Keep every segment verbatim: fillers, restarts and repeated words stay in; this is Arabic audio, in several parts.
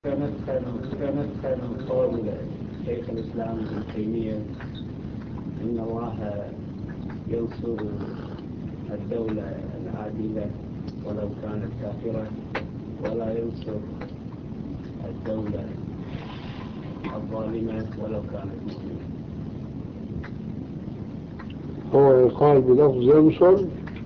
كانت كان قول شيخ الإسلام ابن تيمية إن الله ينصر الدولة العادلة ولو كانت كافرة ولا ينصر الدولة الظالمة ولو كانت مسلمة. هو يقال بلفظ ينصر،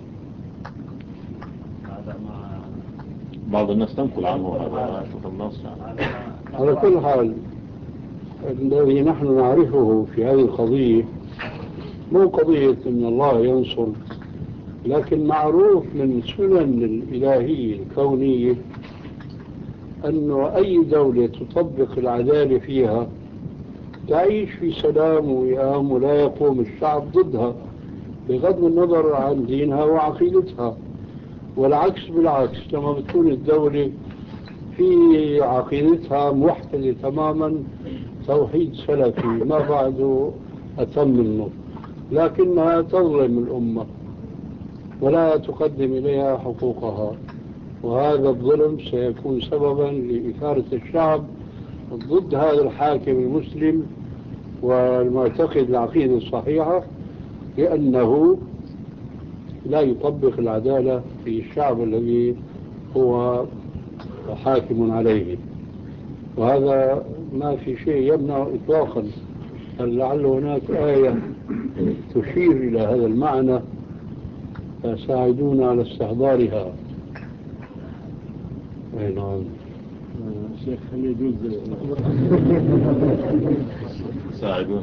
هذا ما بعض الناس تنقل عنه هذا شوف النص يعني. على كل حال الذي نحن نعرفه في هذه القضية مو قضية أن الله ينصر، لكن معروف من سنن الإلهية الكونية أنه أي دولة تطبق العدالة فيها تعيش في سلام ووئام ولا يقوم الشعب ضدها بغض النظر عن دينها وعقيدتها. والعكس بالعكس، لما بتكون الدولة في عقيدتها موحدة تماما توحيد سلفي ما بعده أتم منه، لكنها تظلم الأمة ولا تقدم إليها حقوقها، وهذا الظلم سيكون سببا لإثارة الشعب ضد هذا الحاكم المسلم والمعتقد العقيدة الصحيحة، لأنه لا يطبق العدالة في الشعب الذي هو حاكم عليه. وهذا ما في شيء يمنع إطلاقا، لعل هناك آية تشير إلى هذا المعنى فساعدونا على استحضارها. أي نعم شيخ هل يجوز ساعدونا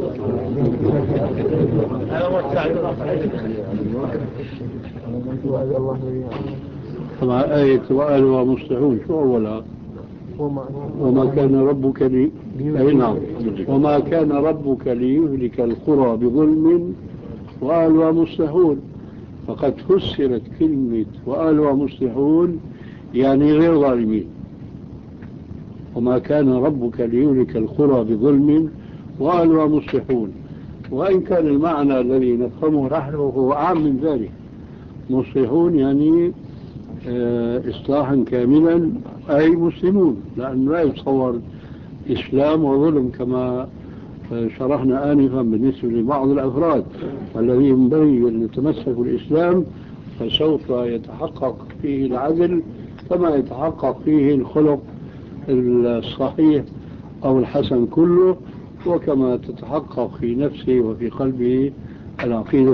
مع آية وأهلها مصلحون شو أولها؟ وما كان ربك لي أي نعم وما كان ربك ليهلك القرى بظلم وأهلها مصلحون، فقد فسرت كلمة وأهلها مصلحون يعني غير ظالمين. وما كان ربك ليهلك القرى بظلم وأهلها مصلحون، وإن كان المعنى الذي نفهمه نحن هو أعم من ذلك. مصلحون يعني إصلاحا كاملا أي مسلمون، لأنه لا يتصور إسلام وظلم كما شرحنا آنفا بالنسبة لبعض الأفراد الذين ينبغي أن يتمسكوا الإسلام فسوف يتحقق فيه العدل كما يتحقق فيه الخلق الصحيح أو الحسن كله، وكما تتحقق في نفسه وفي قلبه العقيدة